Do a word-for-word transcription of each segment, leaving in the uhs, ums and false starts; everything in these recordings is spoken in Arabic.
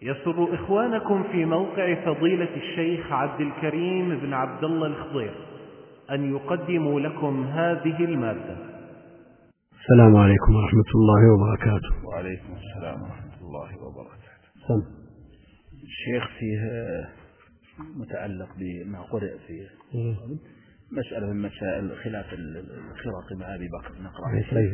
يسر إخوانكم في موقع فضيلة الشيخ عبد الكريم بن عبد الله الخضير أن يقدموا لكم هذه المادة. السلام عليكم ورحمة الله وبركاته. وعليكم السلام ورحمة الله وبركاته. سم. الشيخ فيه متعلق بما قرأ فيه مسألة من مسائل خلاف الخرق مع أبي بكر، نقرأها.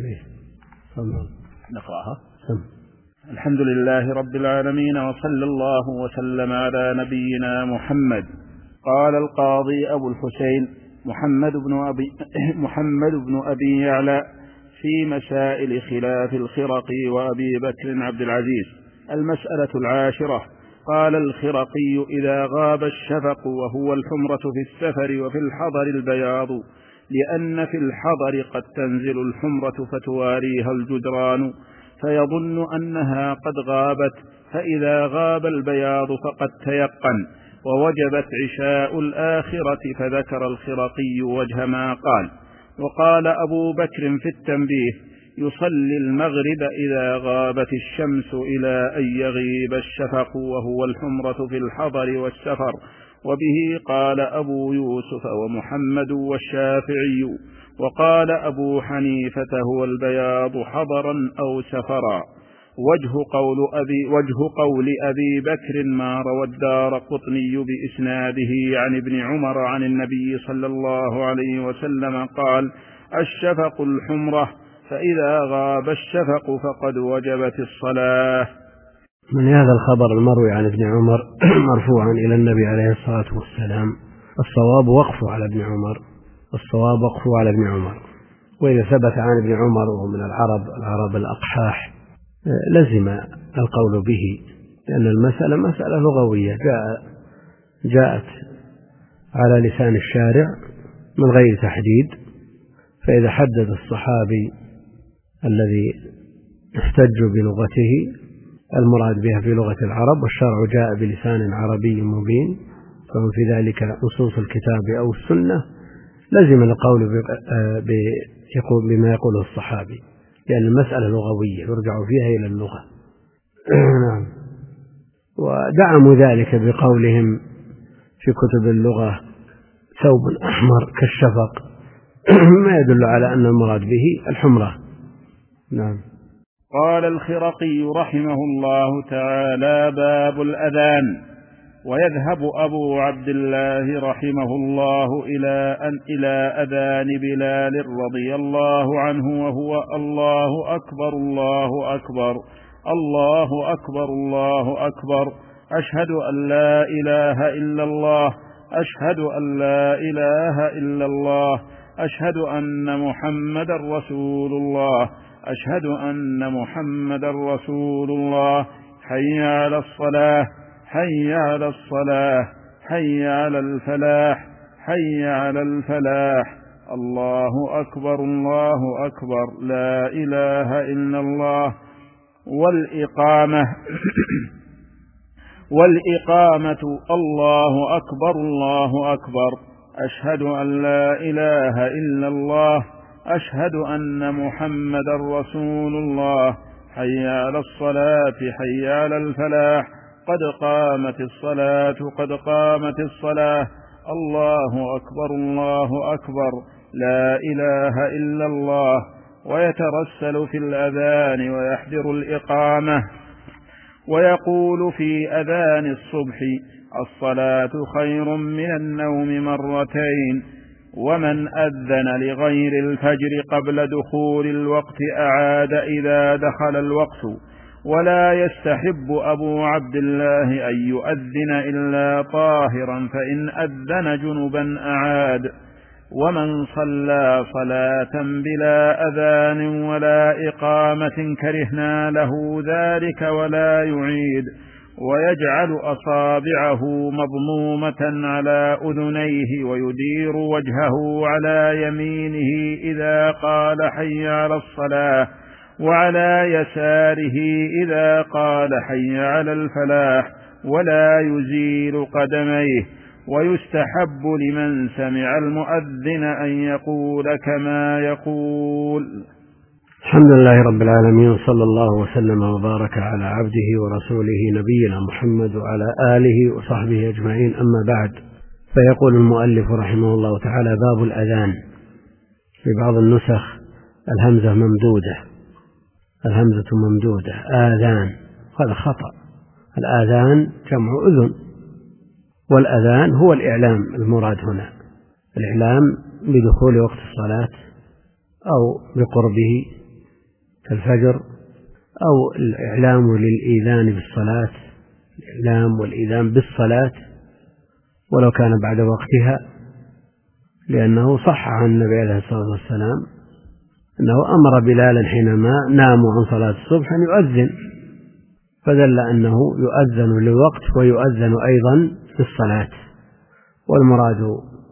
نقرأها. سم. الحمد لله رب العالمين، وصلى الله وسلم على نبينا محمد. قال القاضي أبو الحسين محمد بن أبي, محمد بن أبي يعلى في مسائل خلاف الخرق وأبي بكر عبد العزيز: المسألة العاشرة. قال الخرقي: إذا غاب الشفق وهو الحمرة في السفر وفي الحضر البياض، لأن في الحضر قد تنزل الحمرة فتواريها الجدران فيظن أنها قد غابت، فإذا غاب البياض فقد تيقن ووجبت عشاء الآخرة. فذكر الخرقي وجه ما قال. وقال أبو بكر في التنبيه: يصلي المغرب إذا غابت الشمس إلى أن يغيب الشفق وهو الحمرة في الحضر والسفر. وبه قال أبو يوسف ومحمد والشافعي. وقال أبو حنيفة: هو البياض حضرا أو سفرا. وجه قول أبي, وجه قول أبي بكر ما روى الدارقطني بإسناده عن ابن عمر عن النبي صلى الله عليه وسلم قال: الشفق الحمرة، فإذا غاب الشفق فقد وجبت الصلاة. من هذا الخبر المروي عن ابن عمر مرفوعا إلى النبي عليه الصلاة والسلام، الصواب وقفه على ابن عمر، الصواب وقفه على ابن عمر. وإذا ثبت عن ابن عمر ومن العرب العرب الأقحاح لزم القول به، لأن المسألة مسألة لغوية جاء جاءت على لسان الشارع من غير تحديد، فإذا حدد الصحابي الذي احتج بلغته المراد بها في لغة العرب، والشرع جاء بلسان عربي مبين، فهم في ذلك نصوص الكتاب أو السنة، لزم القول بما يقوله الصحابي، لأن المسألة لغوية يرجع فيها إلى اللغة. نعم. ودعموا ذلك بقولهم في كتب اللغة: ثوب أحمر كالشفق، ما يدل على أن المراد به الحمرة. نعم. قال الخرقي رحمه الله تعالى: باب الأذان. ويذهب أبو عبد الله رحمه الله إلى أن إلى أذان بلال رضي الله عنه، وهو: الله أكبر الله أكبر الله أكبر الله أكبر، أشهد أن لا إله إلا الله، أشهد أن لا إله إلا الله، أشهد أن محمدا رسول الله، أشهد أن محمدا رسول الله، حي على الصلاة، حي على الصلاة، حي على الفلاح، حي على الفلاح، الله أكبر الله أكبر، لا إله إلا الله. والإقامة والإقامة الله أكبر الله أكبر، أشهد أن لا إله إلا الله، أشهد أن محمدا رسول الله، حي على الصلاة، حي على الفلاح، قد قامت الصلاة، قد قامت الصلاة، الله أكبر الله أكبر، لا إله إلا الله. ويترسل في الأذان ويحضر الإقامة، ويقول في أذان الصبح: الصلاة خير من النوم مرتين. ومن أذن لغير الفجر قبل دخول الوقت أعاد إذا دخل الوقت. ولا يستحب أبو عبد الله أن يؤذن إلا طاهرا، فإن أذن جنبا أعاد. ومن صلى صلاة بلا أذان ولا إقامة كرهنا له ذلك ولا يعيد. ويجعل أصابعه مضمومة على أذنيه ويدير وجهه على يمينه إذا قال حي على الصلاة، وعلى يساره إذا قال حي على الفلاح، ولا يزيل قدميه. ويستحب لمن سمع المؤذن أن يقول كما يقول. الحمد لله رب العالمين، صلى الله وسلم وبارك على عبده ورسوله نبينا محمد وعلى آله وصحبه أجمعين. أما بعد، فيقول المؤلف رحمه الله تعالى: باب الأذان. في بعض النسخ الهمزة ممدودة، الهمزة ممدودة آذان، هذا خطأ. الآذان جمع أذن، والأذان هو الإعلام المراد هنا، الإعلام بدخول وقت الصلاة أو بقربه كالفجر، أو الإعلام للإيذان بالصلاة، الإعلام والإيذان بالصلاة ولو كان بعد وقتها، لأنه صح عن النبي عليه الصلاة والسلام أنه أمر بلالا حينما ناموا عن صلاة الصبح أن يؤذن، فدل أنه يؤذن للوقت ويؤذن أيضا في الصلاة. والمراد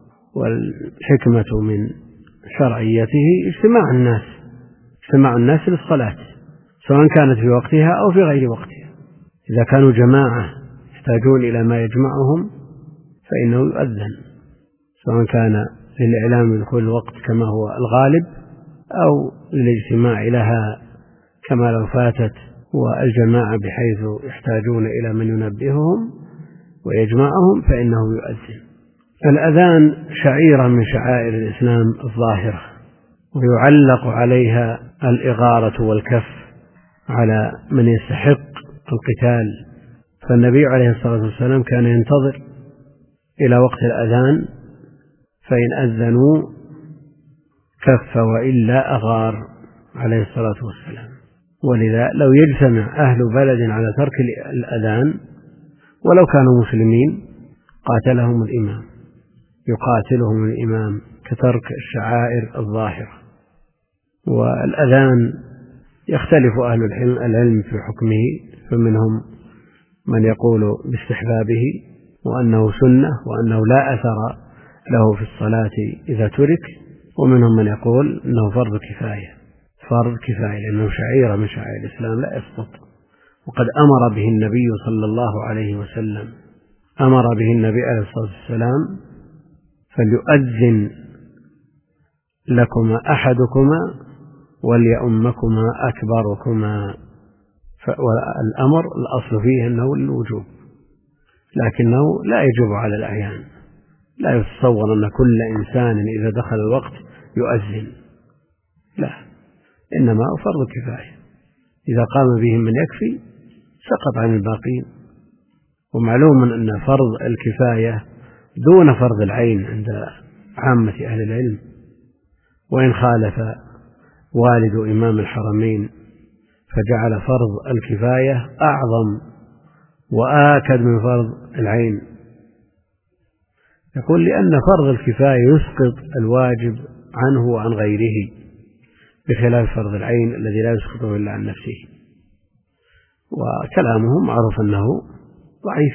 والحكمة من شرعيته اجتماع الناس، اجتماع الناس للصلاة سواء كانت في وقتها أو في غير وقتها. إذا كانوا جماعة يحتاجون إلى ما يجمعهم فإنه يؤذن، سواء كان للإعلام بدخول الوقت كما هو الغالب أو للاجتماع لها كما لو فاتت والجماعة بحيث يحتاجون إلى من ينبههم ويجمعهم فإنه يؤذن. الأذان شعيرة من شعائر الإسلام الظاهرة، ويعلق عليها الإغارة والكف على من يستحق القتال، فالنبي عليه الصلاة والسلام كان ينتظر إلى وقت الأذان، فإن أذنوا كف وإلا أغار عليه الصلاة والسلام. ولذا لو يجتمع أهل بلد على ترك الأذان ولو كانوا مسلمين قاتلهم الإمام، يقاتلهم الإمام كترك الشعائر الظاهرة. والأذان يختلف أهل العلم في حكمه، فمنهم من يقول باستحبابه وأنه سنة وأنه لا أثر له في الصلاة إذا ترك، ومنهم من يقول أنه فرض كفاية، فرض كفاية لأنه شعيرة من شعائر الإسلام لا يسقط. وقد أمر به النبي صلى الله عليه وسلم، أمر به النبي عليه الصلاة والسلام: فليؤذن لكما أحدكما وليؤمكما أكبركما. والأمر الأصل فيه أنه الوجوب، لكنه لا يجب على الأعيان، لا يتصور أن كل إنسان إذا دخل الوقت يؤذن، لا، إنما فرض كفاية، إذا قام بهم من يكفي سقط عن الباقين. ومعلوم أن فرض الكفاية دون فرض العين عند عامة أهل العلم، وإن خالف والد إمام الحرمين فجعل فرض الكفاية أعظم وآكد من فرض العين، يقول لأن فرض الكفاية يسقط الواجب عنه وعن غيره، بخلاف فرض العين الذي لا يسقطه إلا عن نفسه. وكلامهم معروف أنه ضعيف،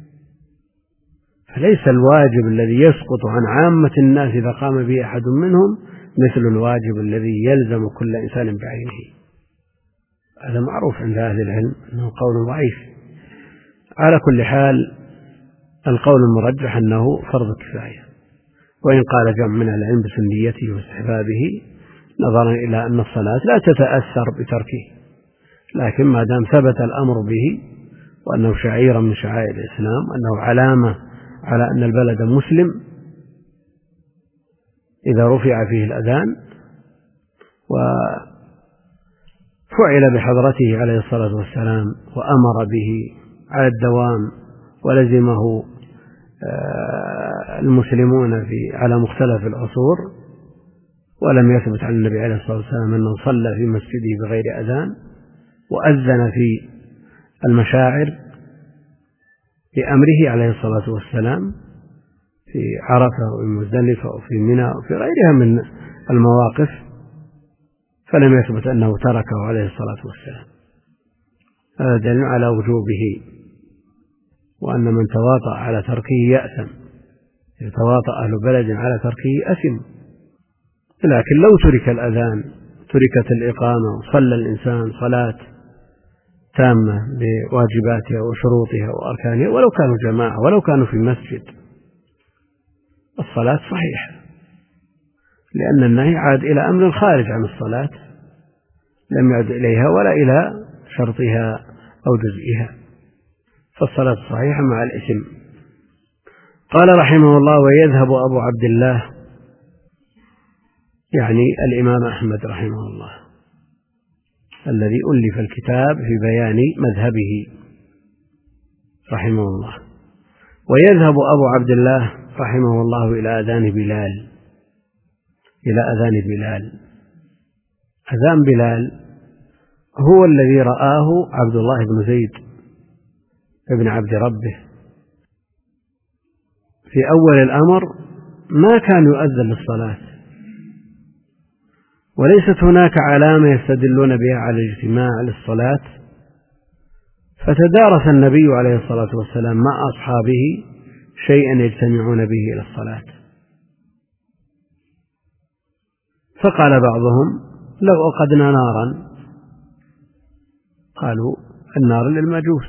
فليس الواجب الذي يسقط عن عامة الناس إذا قام به أحد منهم مثل الواجب الذي يلزم كل إنسان بعينه. هذا معروف عند أهل العلم أنه قول ضعيف. على كل حال القول المرجح أنه فرض كفاية، وإن قال جمع من العلم بسنيته واستحبابه نظرا إلى أن الصلاة لا تتأثر بتركه، لكن ما دام ثبت الأمر به وأنه شعيرا من شعائر الإسلام، أنه علامة على أن البلد مسلم إذا رفع فيه الأذان، وفعل بحضرته عليه الصلاة والسلام وأمر به على الدوام ولزمه المسلمون في على مختلف العصور، ولم يثبت عن النبي عليه الصلاة والسلام أنه صلى في مسجده بغير أذان، وأذن في المشاعر بأمره عليه الصلاة والسلام في عرفة ومزدلفة وفي منى وفي غيرها من المواقف، فلم يثبت أنه تركه عليه الصلاة والسلام. هذا دليل على وجوبه، وأن من تواطأ على تركه يأثم، يتواطأ أهل بلد على تركه أثم. لكن لو ترك الأذان، تركت الإقامة، وصلى الإنسان صلاة تامة بواجباتها وشروطها وأركانها ولو كانوا جماعة ولو كانوا في مسجد، الصلاة صحيحة، لأن النهي عاد إلى أمر خارج عن الصلاة، لم يعد إليها ولا إلى شرطها أو جزئها، فالصلاة الصحيحة مع الإثم. قال رحمه الله: ويذهب أبو عبد الله، يعني الإمام أحمد رحمه الله الذي ألف الكتاب في بيان مذهبه رحمه الله. ويذهب أبو عبد الله رحمه الله إلى أذان بلال إلى أذان بلال أذان بلال هو الذي رآه عبد الله بن زيد بن عبد ربه في أول الأمر، ما كان يؤذن للصلاة، وليست هناك علامة يستدلون بها على الاجتماع للصلاة، فتدارس النبي عليه الصلاة والسلام مع أصحابه شيئا يجتمعون به إلى الصلاة، فقال بعضهم: لو أوقدنا نارا، قالوا: النار للمجوس.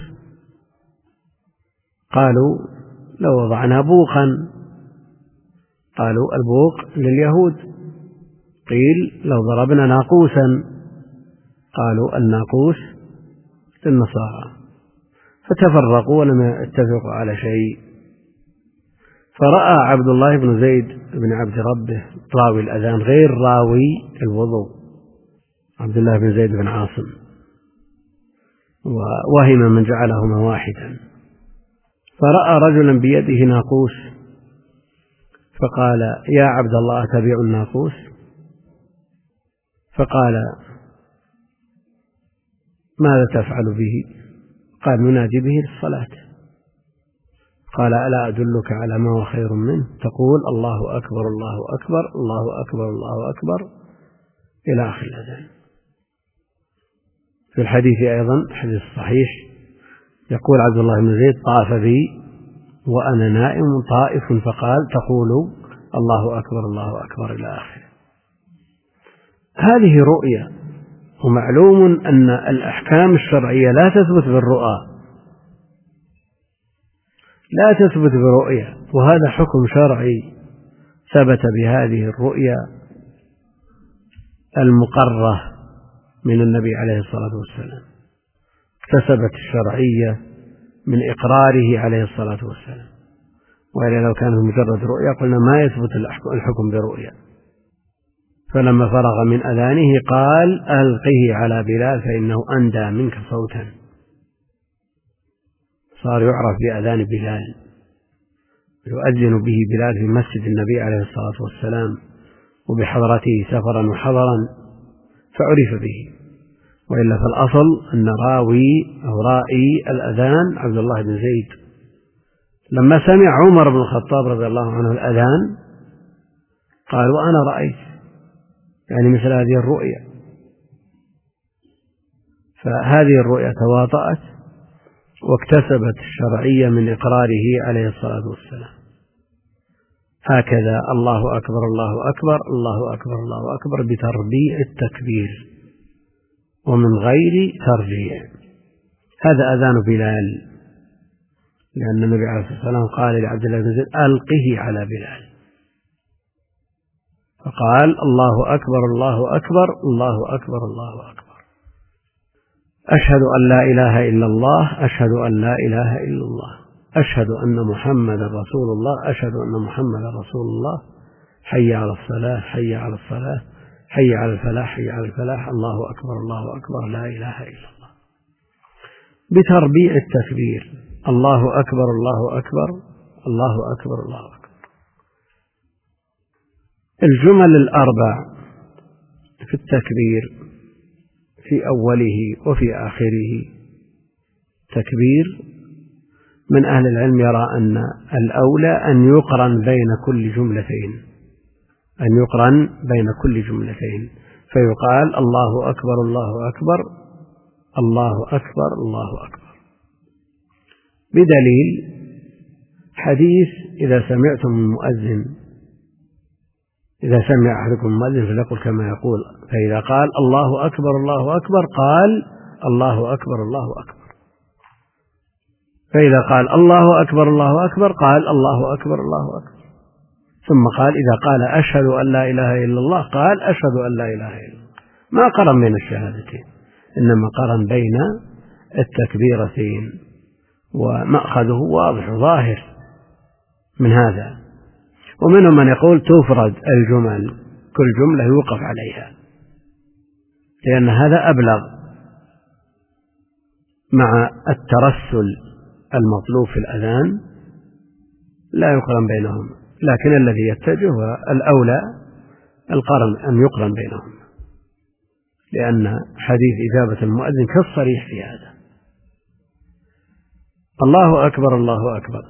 قالوا: لو وضعنا بوقا، قالوا: البوق لليهود. قيل: لو ضربنا ناقوسا، قالوا: الناقوس للنصارى. فتفرقوا ولم يتفقوا على شيء. فرأى عبد الله بن زيد بن عبد ربه راوي الأذان غير راوي الوضوء، عبد الله بن زيد بن عاصم، ووهم من جعلهما واحدا، فرأى رجلا بيده ناقوس فقال: يا عبد الله أتبيع الناقوس؟ فقال: ماذا تفعل به؟ قال: ننادي به للصلاة. قال: ألا أدلك على ما هو خير منه؟ تقول: الله أكبر الله أكبر الله أكبر الله أكبر إلى آخر الأذان. في الحديث أيضا حديث صحيح يقول عبد الله بن زيد: طاف بي وأنا نائم طائف فقال: تقول الله أكبر الله أكبر إلى آخره. هذه رؤية، ومعلوم أن الأحكام الشرعية لا تثبت بالرؤى، لا تثبت برؤية، وهذا حكم شرعي ثبت بهذه الرؤية المقرة من النبي عليه الصلاة والسلام، اكتسبت الشرعية من إقراره عليه الصلاة والسلام، وإلا لو كانت مجرد رؤية قلنا ما يثبت الحكم برؤية. فلما فرغ من أذانه قال: ألقه على بلال فإنه أندى منك صوتا. صار يعرف بأذان بلال، يؤذن به بلال في مسجد النبي عليه الصلاة والسلام وبحضرته سفرا وحضرا، فعرف به. وإلا فالأصل أن راوي أو رائي الأذان عبد الله بن زيد. لما سمع عمر بن الخطاب رضي الله عنه الأذان قال: وأنا رأيت، يعني مثل هذه الرؤية. فهذه الرؤية تواطأت واكتسبت الشرعية من إقراره عليه الصلاة والسلام. هكذا الله أكبر الله أكبر الله أكبر الله أكبر بتربيع التكبير ومن غير ترجيع. هذا أذان بلال، لأن النبي عليه الصلاة والسلام قال لعبد الله بن زيد: ألقه على بلال، فقال: الله أكبر الله أكبر الله أكبر الله أكبر، أشهد أن لا إله إلا الله أشهد أن لا إله إلا الله أشهد أن محمدا رسول الله أشهد أن محمدا رسول الله، حي على الصلاة حي على الصلاة حي على الفلاح حي على الفلاح، الله أكبر الله أكبر لا إله إلا الله، بتربيع التكبير: الله أكبر الله أكبر الله أكبر الله أكبر. الجمل الأربع في التكبير في أوله وفي آخره تكبير، من أهل العلم يرى أن الأولى أن يقرن بين كل جملتين أن يقرن بين كل جملتين فيقال: الله أكبر الله أكبر الله أكبر الله أكبر، بدليل حديث: إذا سمعتم المؤذن إذا سمع أحدكم المؤذن فليقل كما يقول، فإذا قال الله أكبر الله أكبر قال الله أكبر الله أكبر، فإذا قال الله أكبر الله أكبر قال الله أكبر الله أكبر، ثم قال: إذا قال أشهد أن لا إله إلا الله قال أشهد أن لا إله إلا الله، ما قرن بين الشهادتين، إنما قرن بين التكبيرتين، ومأخذه واضح ظاهر من هذا. ومنهم من يقول تفرد الجمل، كل جملة يوقف عليها، لأن هذا أبلغ مع الترسل المطلوب في الأذان، لا يقرن بينهم، لكن الذي يتجه الأولى القرن أن يقرن بينهم، لأن حديث إجابة المؤذن كالصريح في هذا. الله أكبر الله أكبر،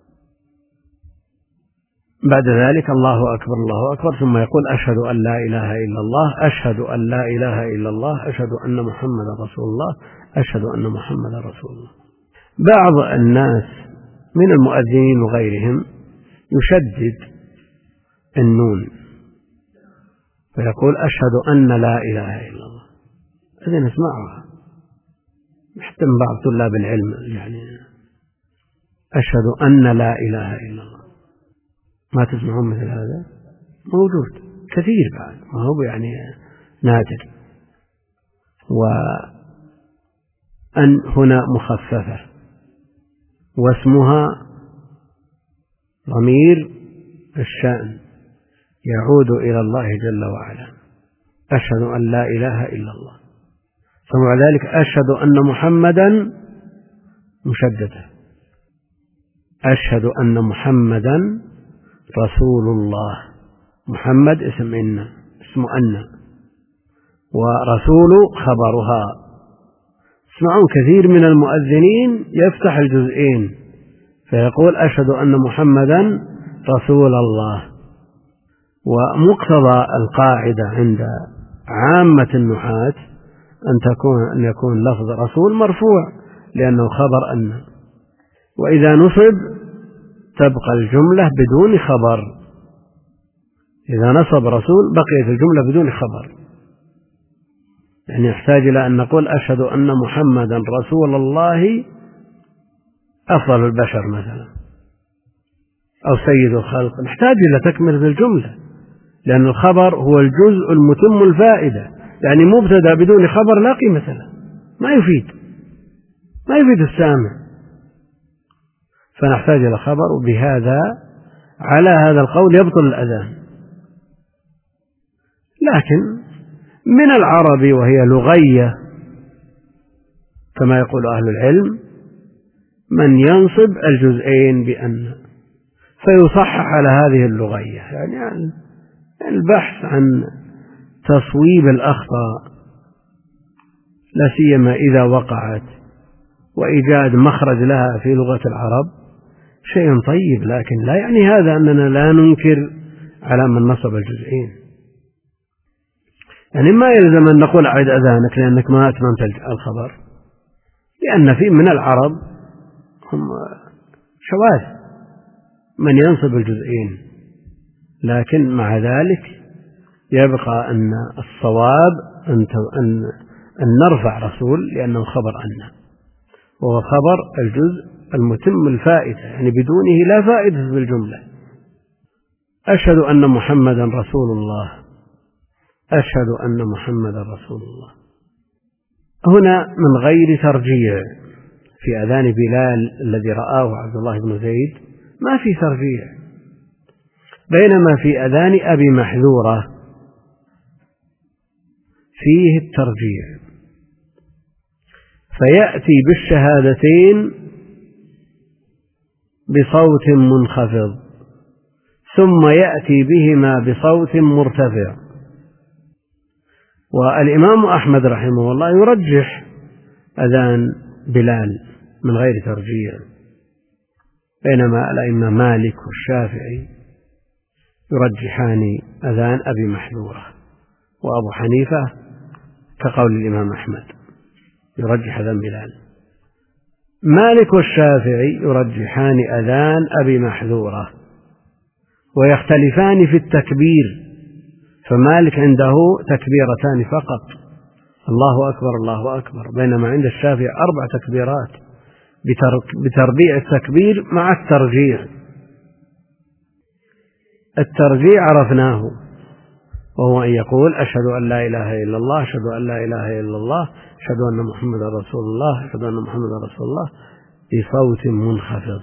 بعد ذلك الله أكبر الله أكبر، ثم يقول أشهد أن لا إله إلا الله، أشهد أن لا إله إلا الله، أشهد أن محمدا رسول الله، أشهد أن محمدا رسول الله. بعض الناس من المؤذنين وغيرهم يشدد النون فيقول أشهد أن لا إله إلا الله، هذا نسمعها حتى من بعض طلاب العلم، يعني أشهد أن لا إله إلا الله، ما تسمعون مثل هذا؟ موجود كثير بعد، ما هو يعني نادر. وأن هنا مخففة، واسمها ضمير الشأن يعود إلى الله جل وعلا، أشهد أن لا إله إلا الله، ثم بعد ذلك أشهد أن محمدا مشددة، أشهد أن محمدا رسول الله، محمد اسم إن اسم أن، ورسول خبرها. اسمعون كثير من المؤذنين يفتح الجزئين فيقول أشهد أن محمدا رسول الله، ومقتضى القاعدة عند عامة النحاة أن تكون أن يكون لفظ رسول مرفوع لأنه خبر أن، وإذا نصب تبقى الجملة بدون خبر، إذا نصب رسول بقيت الجملة بدون خبر، يعني يحتاج إلى أن نقول أشهد أن محمدا رسول الله أفضل البشر مثلا، أو سيد الخلق، نحتاج إلى تكملة الجملة، لأن الخبر هو الجزء المتم الفائدة، يعني مبتدأ بدون خبر لا قيمة له، ما يفيد ما يفيد السامع، فنحتاج إلى خبر، وبهذا على هذا القول يبطل الأذان. لكن من العرب وهي لغية كما يقول أهل العلم من ينصب الجزئين بأن، فيصحح على هذه اللغية، يعني البحث عن تصويب الأخطاء لا سيما إذا وقعت، وإيجاد مخرج لها في لغة العرب شيء طيب، لكن لا يعني هذا أننا لا ننكر على من نصب الجزئين. يعني ما يلزم أن نقول أعد أذانك لأنك ما أتممت الخبر، لأن في من العرب هم شواذ من ينصب الجزئين، لكن مع ذلك يبقى أن الصواب أن أن نرفع رسول لأنه خبر أن، وهو خبر الجزء المتم الفائدة، يعني بدونه لا فائدة في الجملة. أشهد أن محمدا رسول الله، أشهد أن محمدا رسول الله، هنا من غير ترجيع. في أذان بلال الذي رآه عبد الله بن زيد ما في ترجيع، بينما في أذان أبي محذورة فيه الترجيع، فيأتي بالشهادتين بصوت منخفض ثم يأتي بهما بصوت مرتفع. والإمام أحمد رحمه الله يرجح أذان بلال من غير ترجيع، بينما الأئمة مالك والشافعي يرجحان أذان أبي محذورة، وأبو حنيفة كقول الإمام أحمد يرجح أذان بلال. مالك والشافعي يرجحان أذان أبي محذورة، ويختلفان في التكبير، فمالك عنده تكبيرتان فقط، الله أكبر الله أكبر، بينما عند الشافعي أربع تكبيرات بتربيع التكبير مع الترجيع. الترجيع عرفناه وهو أن يقول أشهد أن لا إله إلا الله، أشهد أن لا إله إلا الله، أشهد أن محمدا رسول الله، أشهد أن محمدا رسول الله، بصوت منخفض،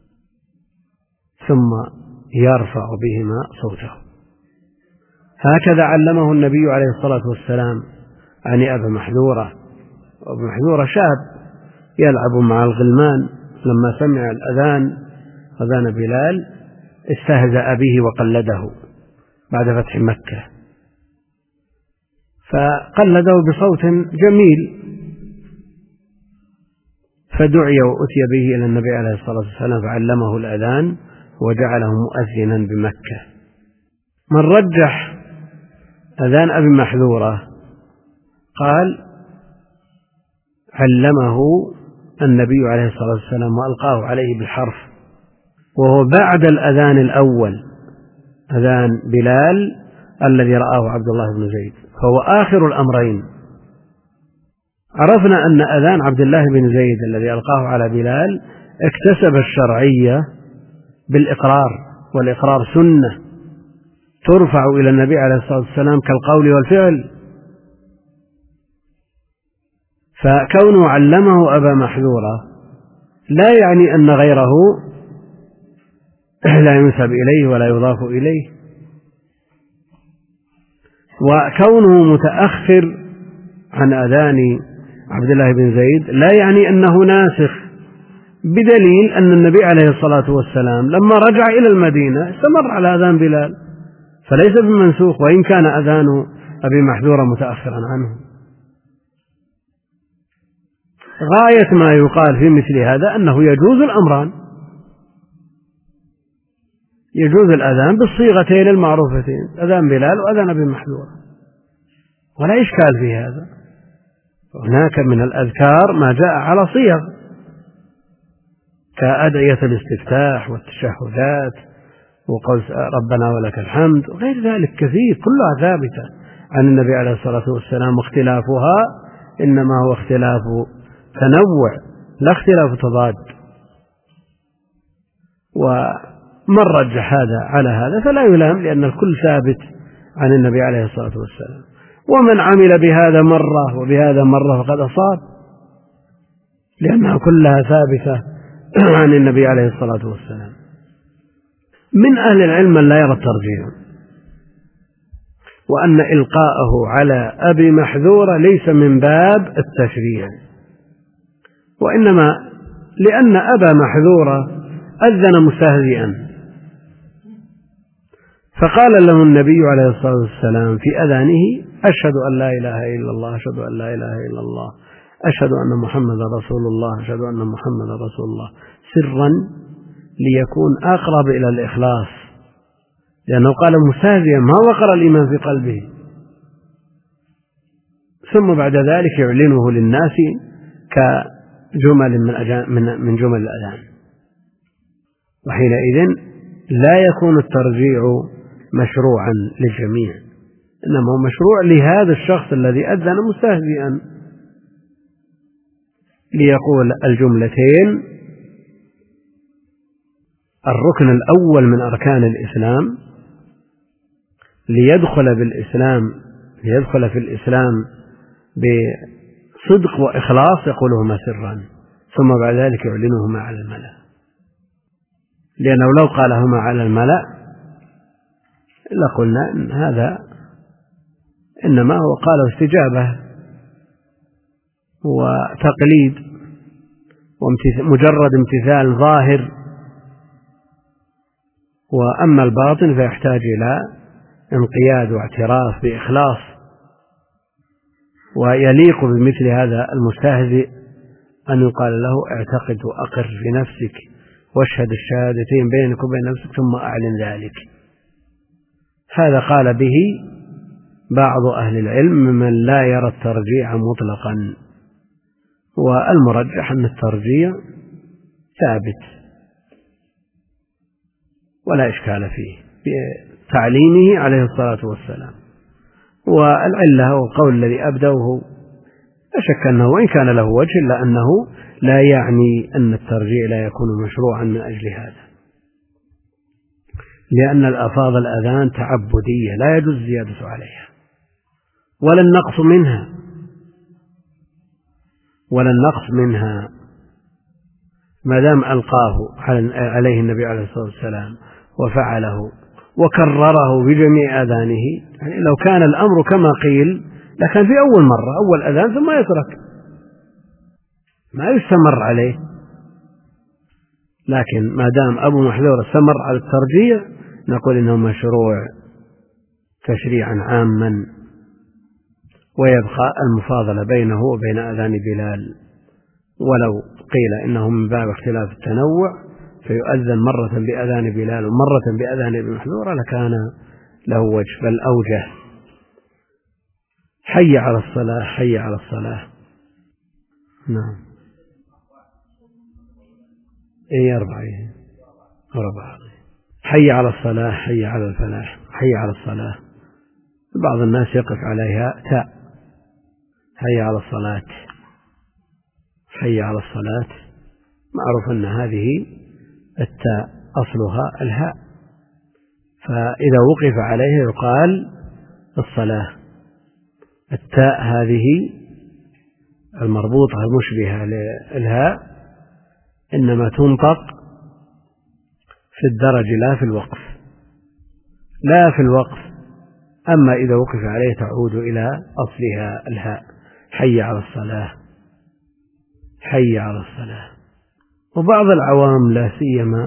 ثم يرفع بهما صوته. هكذا علمه النبي عليه الصلاة والسلام عن أبي محذورة. أبو محذورة شاب يلعب مع الغلمان، لما سمع الأذان أذان بلال استهزأ به وقلده بعد فتح مكة، فقلده بصوت جميل، فدعي وأتي به إلى النبي عليه الصلاة والسلام فعلمه الأذان وجعله مؤذنا بمكة. من رجح أذان أبي محذورة قال علمه النبي عليه الصلاة والسلام وألقاه عليه بالحرف، وهو بعد الأذان الأول أذان بلال الذي رآه عبد الله بن زيد، فهو آخر الأمرين. عرفنا أن أذان عبد الله بن زيد الذي ألقاه على بلال اكتسب الشرعية بالإقرار، والإقرار سنة ترفع إلى النبي عليه الصلاة والسلام كالقول والفعل، فكونه علمه أبا محذورة لا يعني أن غيره لا ينسب إليه ولا يضاف إليه. وكونه متأخر عن أذان عبد الله بن زيد لا يعني أنه ناسخ، بدليل أن النبي عليه الصلاة والسلام لما رجع إلى المدينة استمر على أذان بلال، فليس بمنسوخ وإن كان أذان أبي محذورة متأخرا عنه. غاية ما يقال في مثل هذا أنه يجوز الأمران، يجوز الأذان بالصيغتين المعروفتين، أذان بلال وأذان أبي محذورة، ولا إشكال في هذا. هناك من الأذكار ما جاء على صيغ كأدعية الاستفتاح والتشهدات وقول ربنا ولك الحمد وغير ذلك كثير، كلها ثابتة عن النبي عليه الصلاة والسلام، واختلافها إنما هو اختلاف تنوع لا اختلاف تضاد. ومن رجح هذا على هذا فلا يلام، لأن الكل ثابت عن النبي عليه الصلاة والسلام، ومن عمل بهذا مرة وبهذا مرة فقد أصاب، لأنها كلها ثابتة عن النبي عليه الصلاة والسلام. من أهل العلم من لا يرى الترجيح، وأن إلقاءه على أبي محذورة ليس من باب التشريع، وإنما لأن أبا محذورة أذن مستهزئا، فقال له النبي عليه الصلاة والسلام في أذانه أشهد أن لا إله إلا الله، أشهد أن لا إله إلا الله، أشهد أن محمد رسول الله، أشهد أن محمد رسول الله، سرا ليكون أقرب إلى الإخلاص، لأنه قال مستهزئا ما وقر الإيمان في قلبه، ثم بعد ذلك يعلنه للناس كجمل من من جمل الأذان، وحينئذ لا يكون الترجيع مشروعا للجميع، إنما هو مشروع لهذا الشخص الذي أذن مستهزئا ليقول الجملتين. الركن الأول من أركان الإسلام ليدخل بالإسلام ليدخل في الإسلام بصدق وإخلاص يقولهما سرا، ثم بعد ذلك يعلنهما على الملأ، لأنه لو قالهما على الملأ لقلنا إن هذا إنما هو قاله استجابة وتقليد ومجرد امتثال ظاهر، وأما الباطن فيحتاج إلى انقياد واعتراف بإخلاص. ويليق بمثل هذا المستهزئ أن يقال له اعتقد وأقر في نفسك واشهد الشهادتين بينك وبين نفسك ثم أعلن ذلك. هذا قال به بعض أهل العلم ممن لا يرى الترجيع مطلقا، والمرجح أن الترجيع ثابت ولا إشكال فيه بتعليمه عليه الصلاة والسلام. والعلة هو القول الذي أبدوه، لا شك أنه وإن كان له وجه إلا أنه لا يعني أن الترجيع لا يكون مشروعا من أجل هذا. لأن الألفاظ الأذان تعبدية لا يجوز الزيادة عليها ولا النقص منها ولا النقص منها ما دام ألقاه عليه النبي عليه الصلاة والسلام وفعله وكرره بجميع أذانه. يعني لو كان الأمر كما قيل لكان في أول مرة أول أذان ثم يترك ما يستمر عليه، لكن ما دام أبو محذور استمر على الترجيع نقول إنه مشروع تشريعا عاما، ويبقى المفاضلة بينه وبين أذان بلال. ولو قيل إنه من باب اختلاف التنوع فيؤذن مرة بأذان بلال ومرة بأذان ابن محذور لكان له وجه، بل أوجه. حي على الصلاة حي على الصلاة. نعم اي أربعة أربعة. حي على الصلاة حي على الفلاح حي على الصلاة. بعض الناس يقف عليها تاء، حي على الصلاة حي على الصلاة، معروف أن هذه التاء أصلها الهاء، فإذا وقف عليه يقال الصلاة. التاء هذه المربوطة المشبهة للهاء إنما تنطق في الدرج لا في الوقف، لا في الوقف، أما إذا وقف عليه تعود إلى أصلها الهاء. حي على الصلاة حي على الصلاة. وبعض العوام لا سيما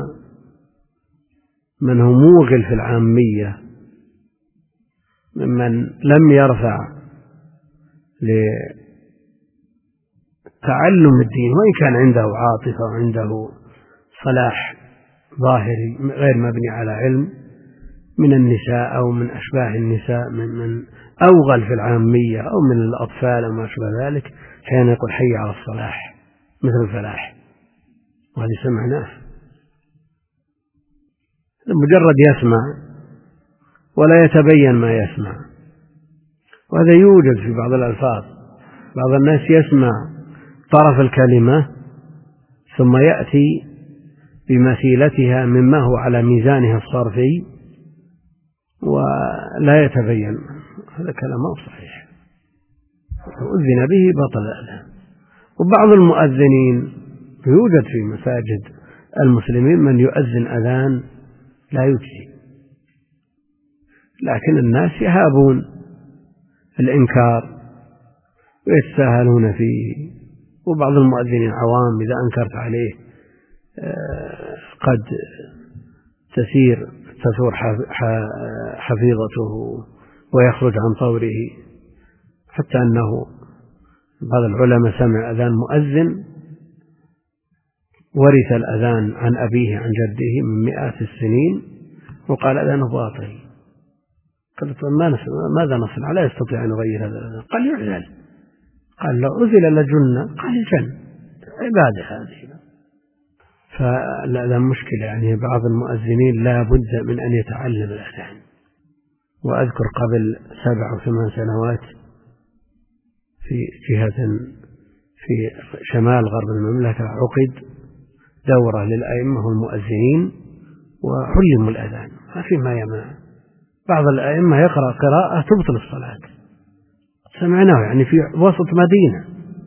من هو موغل في العامية ممن لم يرفع لتعلم الدين وإن كان عنده عاطفة وعنده صلاح ظاهري غير مبني على علم، من النساء أو من أشباه النساء من, من أوغل في العامية أو من الأطفال أو ما أشبه ذلك، حين يقول حي على الصلاح مثل الفلاح، وهذه سمعناه مجرد يسمع ولا يتبين ما يسمع. وهذا يوجد في بعض الألفاظ، بعض الناس يسمع طرف الكلمة ثم يأتي بمثيلتها مما هو على ميزانها الصرفي ولا يتبين. هذا كلام صحيح، لو أذن به بطل الأذان. وبعض المؤذنين يوجد في مساجد المسلمين من يؤذن أذان لا يجزي، لكن الناس يهابون الإنكار ويتساهلون فيه. وبعض المؤذنين عوام إذا أنكرت عليه قد تسير تثور حفيظته ويخرج عن طوره، حتى أنه بعض العلماء سمع أذان مؤذن ورث الأذان عن أبيه عن جده من مئات السنين وقال أذانه باطل. قلت ماذا نصنع؟ لا يستطيع أن يغير هذا الأذان. قال يعزل. قال لو أزل لجنة. قال الجن عبادة هذه. فالأذان مشكلة، يعني بعض المؤذنين لا بد من أن يتعلم الأذان. وأذكر قبل سبع أو ثمان سنوات في جهة في شمال غرب المملكة عقد دورة للأئمة والمؤذنين وعلموا الأذان، ما في ما يمنع. بعض الأئمة يقرأ قراءة تبطل الصلاة، سمعناه يعني في وسط مدينة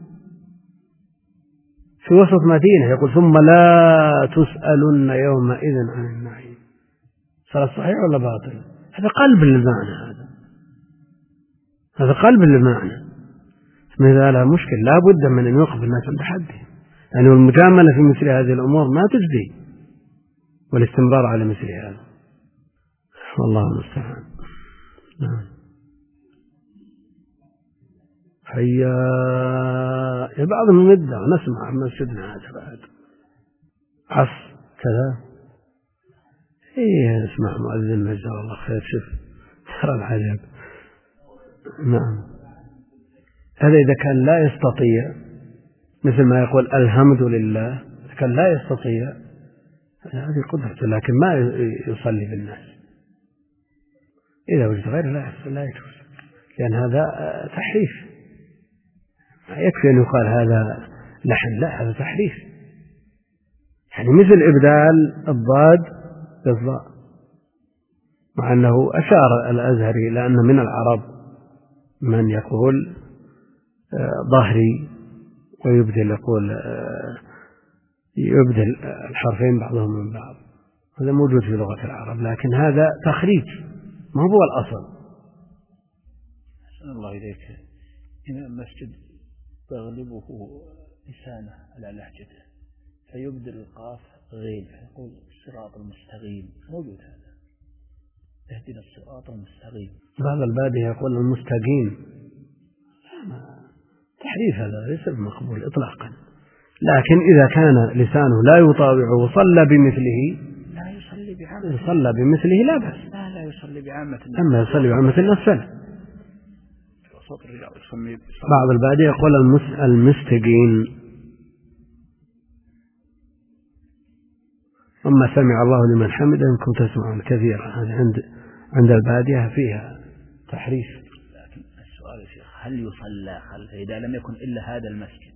في وسط مدينة يقول ثم لا تسألن يومئذ عن النعيم. صلاة صحيح ولا باطل؟ هذا قلب للمعنى، هذا هذا قلب للمعنى. إذا لا مشكل لا بد من أن يوقف الناس عند حده، يعني المجاملة في مثل هذه الأمور ما تجدي، والاستمرار على مثل هذا والله المستعان. نعم. حيا يا بعض المدة نسمع مسجدنا هذا بعد عص كذا إيه نسمع مؤذن جزاه الله خير. شوف ترى العجب. نعم. هذا إذا كان لا يستطيع، مثل ما يقول الحمد لله، كان لا يستطيع هذه قدرته، لكن ما يصلي بالناس. إذا وجد غير لا لا يجوز، لأن هذا تحريف. يكفي أن يقال هذا لحن، لا هذا تحريف، يعني مثل إبدال الضاد بالضاء. مع أنه أشار الأزهري إلى أن من العرب من يقول ظهري ويبدل يقول يبدل الحرفين بعضهم من بعض، هذا موجود في لغة العرب، لكن هذا تخريج ما هو الأصل. أحسن الله إليك. إمام مسجد تغلبه لسانه على لهجته فيبدل القاف غين فيقول الصراط المستقيم، موجود هذا، اهدنا الصراط المستقيم. بعض البادية يقول المستقيم، تحريف هذا ليس بمقبول إطلاقا. لكن إذا كان لسانه لا يطاوعه صلى بمثله، لا يصلي بعامة، صلى بمثله لا بأس. لا لا يصلي بعامة، أما يصلي بعامة الناس فلا. بعض البادية يقول المستقيم. أما سمع الله لمن حمده إنكم تسمعون كثيرا، هذا عند عند البادية فيها تحريف. لكن السؤال يا شيخ، هل يصلى خلفه إذا لم يكن إلا هذا المسجد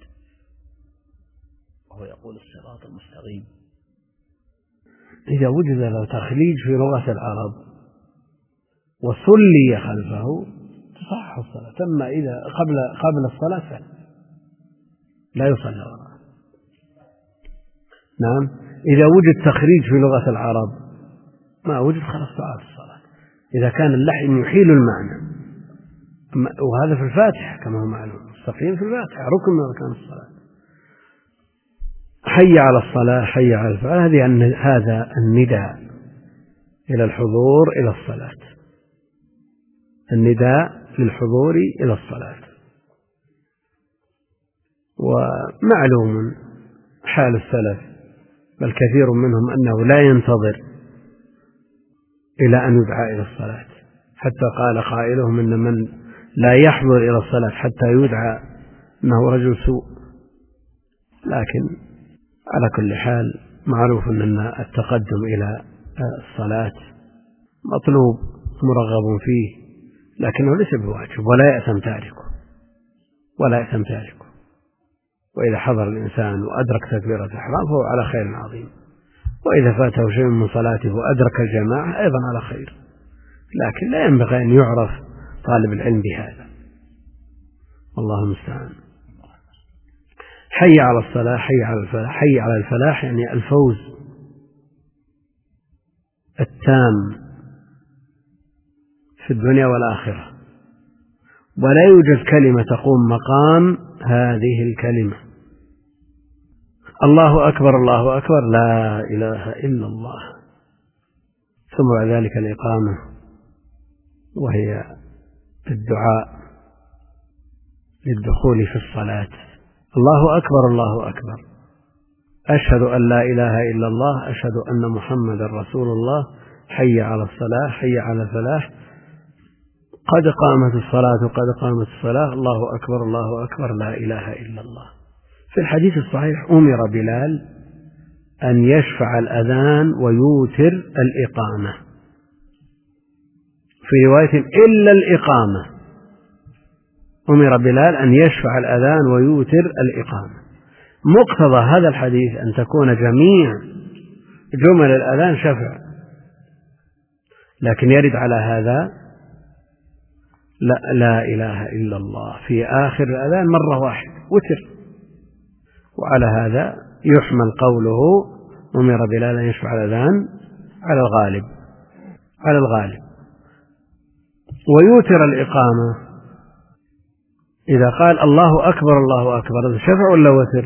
وهو يقول الصراط المستقيم؟ إذا وجد له تخليج في لغة العرب وصلي خلفه تصح الصلاة، أما إذا قبل قبل الصلاة فلا لا يصلى وراءه. نعم، إذا وجد تخريج في لغة العرب ما وجد خلاص صلاة الصلاة، إذا كان اللحن يحيل المعنى، وهذا في الفاتحة كما هو معلوم، مستقيم في الفاتحة ركن من أركان الصلاة. حي على الصلاة، حي على الفلاح، هذه هذا النداء إلى الحضور إلى الصلاة، النداء للحضور إلى الصلاة. ومعلوم حال السلف بل كثير منهم أنه لا ينتظر إلى أن يدعى إلى الصلاة، حتى قال قائلهم إن من لا يحضر إلى الصلاة حتى يدعى أنه رجل سوء. لكن على كل حال معروف أن التقدم إلى الصلاة مطلوب مرغب فيه، لكنه ليس بواجب ولا يأثم تاركه ولا يأثم تاركه. وإذا حضر الإنسان وأدرك تكبيرة الإحرام فهو على خير عظيم، وإذا فاته شيء من صلاته وأدرك الجماعة أيضا على خير، لكن لا ينبغي أن يعرف طالب العلم بهذا، والله المستعان. حي على الصلاة، حي على الفلاح. حي على الفلاح يعني الفوز التام في الدنيا والآخرة، ولا يوجد كلمة تقوم مقام هذه الكلمة. الله أكبر الله أكبر لا إله إلا الله، ثم بعد ذلك الإقامة وهي الدعاء للدخول في الصلاة. الله أكبر الله أكبر، أشهد أن لا إله إلا الله، أشهد أن محمد رسول الله، حي على الصلاة، حي على الفلاح، قد قامت الصلاة قد قامت الصلاة، الله أكبر الله أكبر لا إله إلا الله. في الحديث الصحيح أمر بلال أن يشفع الأذان ويوتر الإقامة، في رواية إلا الإقامة، أمر بلال أن يشفع الأذان ويوتر الإقامة. مقتضى هذا الحديث أن تكون جميع جمل الأذان شفع، لكن يرد على هذا لا, لا إله إلا الله في آخر الأذان مرة واحدة وتر، وعلى هذا يحمل قوله أمر بلال أن يشفع الأذان على الغالب على الغالب ويوتر الإقامة. إذا قال الله أكبر الله أكبر هذا شفع ولا وتر؟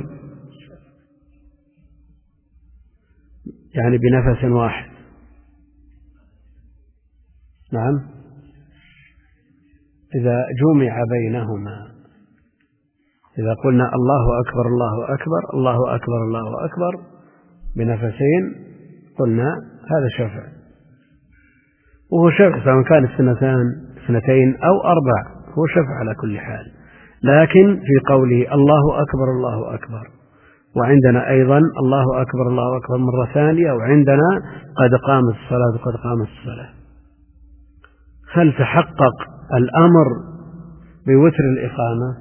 يعني بنفس واحد. نعم، إذا جمع بينهما، إذا قلنا الله أكبر الله أكبر الله أكبر الله أكبر بنفسين قلنا هذا شفع، وهو شفع سواء كان اثنتان اثنتين أو أربع، هو شفع على كل حال. لكن في قوله الله أكبر الله أكبر، وعندنا أيضا الله أكبر الله أكبر مرة ثانية، وعندنا قد قامت الصلاة قد قامت الصلاة، هل تحقق الأمر بوتر الإقامة؟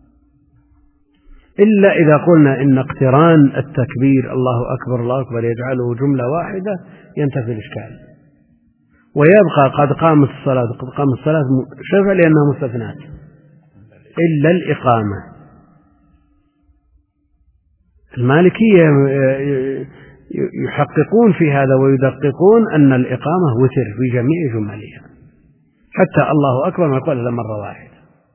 إلا إذا قلنا إن اقتران التكبير الله أكبر الله أكبر يجعله جملة واحدة ينتفي الإشكال، ويبقى قد قامت الصلاة قد قامت الصلاة شفع لأنها مستثنات إلا الإقامة. المالكية يحققون في هذا ويدققون أن الإقامة وتر في جميع جملها، حتى الله أكبر ما يقول إلا مرة واحدة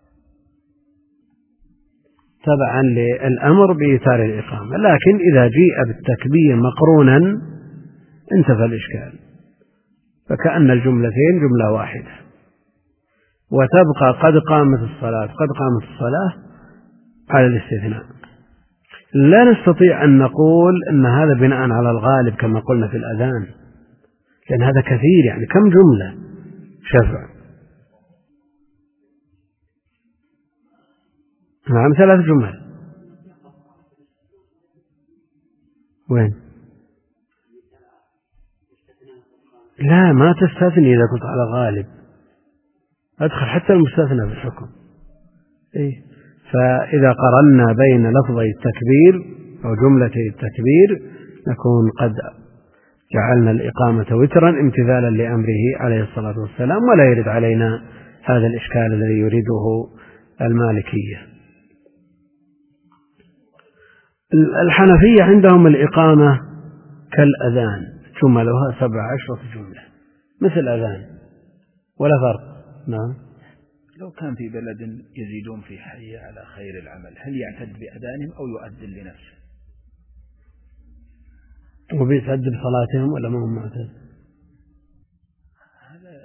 تبعا للأمر بإيثار الإقامة. لكن إذا جيء بالتكبير مقرونا انتفى الإشكال، فكأن الجملتين جملة واحدة، وتبقى قد قامت الصلاة قد قامت الصلاة على الاستثناء. لا نستطيع أن نقول أن هذا بناء على الغالب كما قلنا في الأذان، لأن هذا كثير، يعني كم جملة شفع؟ نعم ثلاث جمل. وين؟ لا ما تستثني إذا كنت على غالب، أدخل حتى المستثنى في الحكم. إيه؟ فإذا قرنا بين لفظي التكبير أو جملتي التكبير نكون قد جعلنا الإقامة وترا امتثالا لأمره عليه الصلاة والسلام، ولا يرد علينا هذا الإشكال الذي يريده المالكية. الحنفية عندهم الإقامة كالأذان، جملها سبع عشرة جملة مثل الأذان ولا فرق. نعم. لو كان في بلد يزيدون في حي على خير العمل هل يعتد بأذانهم أو يؤذن لنفسه؟ وبيتعد بصلاتهم ولا ما هم معتد؟ هذا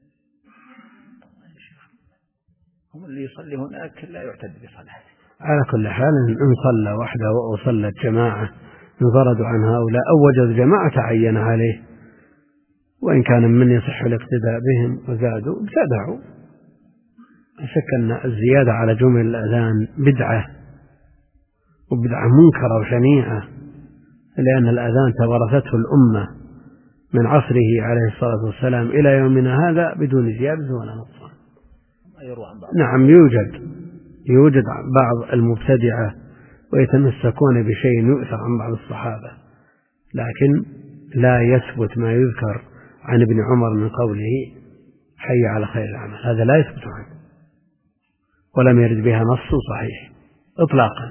هم اللي يصلي هناك لا يعتد بصلاته. على كل حال إن صلى وحده أو صلت جماعة انفردوا عن هؤلاء أو وجد جماعة تعين عليه، وإن كان من يصح الاقتداء بهم وزادوا ابتدعوا. شك أن الزيادة على جمل الأذان بدعة، وبدعة منكرة وشنيعة، لأن الأذان توارثته الأمة من عصره عليه الصلاة والسلام إلى يومنا هذا بدون زيادة ولا نقصان. نعم يوجد يوجد بعض المبتدعة ويتمسكون بشيء يؤثر عن بعض الصحابة، لكن لا يثبت ما يذكر عن ابن عمر من قوله حي على خير العمل، هذا لا يثبت عنه ولم يرد بها نص صحيح إطلاقا.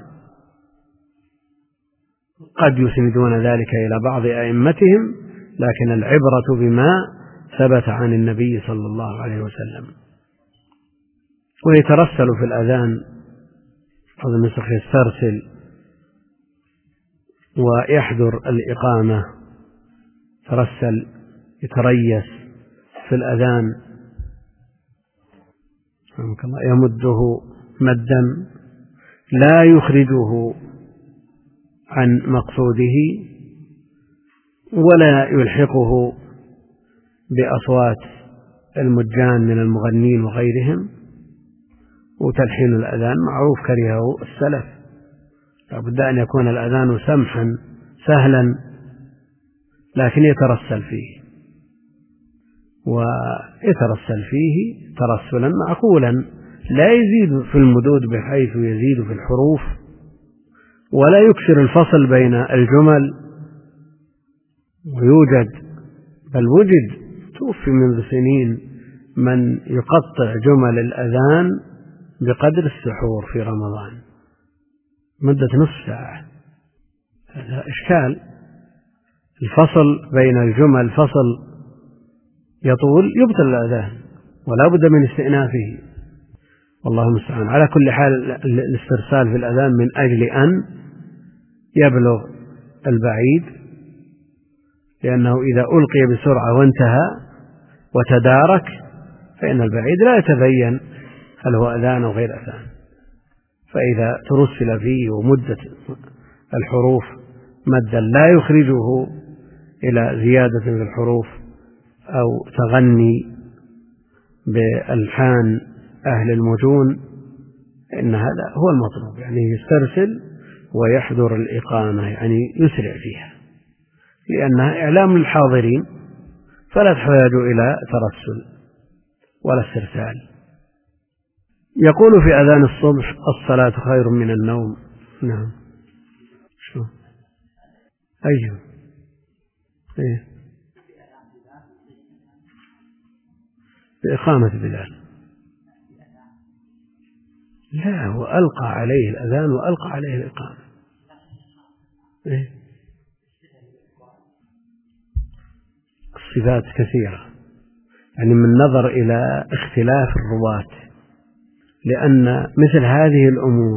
قد يسندون ذلك إلى بعض أئمتهم، لكن العبرة بما ثبت عن النبي صلى الله عليه وسلم. ويترسل في الأذان هذا النسخ يسترسل ويحضر الإقامة، ترسل يتريس في الأذان يمده مدا لا يخرجه عن مقصوده ولا يلحقه بأصوات المجان من المغنين وغيرهم. وتلحين الأذان معروف كرهه السلف، لابد أن يكون الأذان سمحا سهلا، لكن يترسل فيه ويترسل فيه ترسلا معقولا، لا يزيد في المدود بحيث يزيد في الحروف، ولا يكسر الفصل بين الجمل. ويوجد بل وجد توفي منذ سنين من يقطع جمل الأذان بقدر السحور في رمضان مدة نصف ساعة. هذا إشكال، الفصل بين الجمل فصل يطول يبطل الأذان ولا بد من استئنافه، والله المستعان. على كل حال الاسترسال في الأذان من أجل أن يبلغ البعيد، لأنه إذا ألقي بسرعة وانتهى وتدارك فإن البعيد لا يتبين هل هو أذان أو غير أذان. فإذا ترسل فيه ومدة الحروف مدا لا يخرجه إلى زيادة في الحروف أو تغني بألحان أهل المجون، إن هذا هو المطلوب، يعني يسترسل ويحضر الإقامة، يعني يسرع فيها، لأنها إعلام للحاضرين فلا تحتاج إلى ترسل ولا استرسال. يقول في أذان الصبح الصلاة خير من النوم. نعم شو أيوه إيه بإقامة بلال. لا، هو ألقى عليه الأذان وألقى عليه الإقامة. إيه؟ الصفات كثيرة، يعني من نظر إلى اختلاف الرواة، لأن مثل هذه الأمور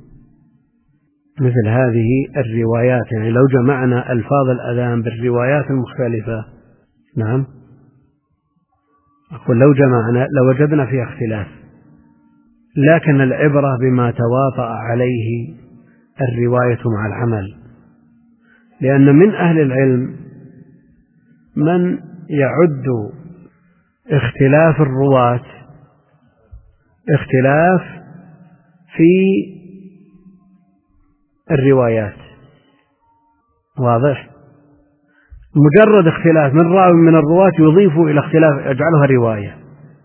مثل هذه الروايات، يعني لو جمعنا ألفاظ الأذان بالروايات المختلفة، نعم أقول لو جمعنا لوجدنا فيها اختلاف، لكن العبرة بما تواطأ عليه الرواية مع العمل، لأن من أهل العلم من يعد اختلاف الرواة اختلاف في الروايات. واضح؟ مجرد اختلاف من راوي من الرواة يضيف إلى اختلاف يجعلها رواية،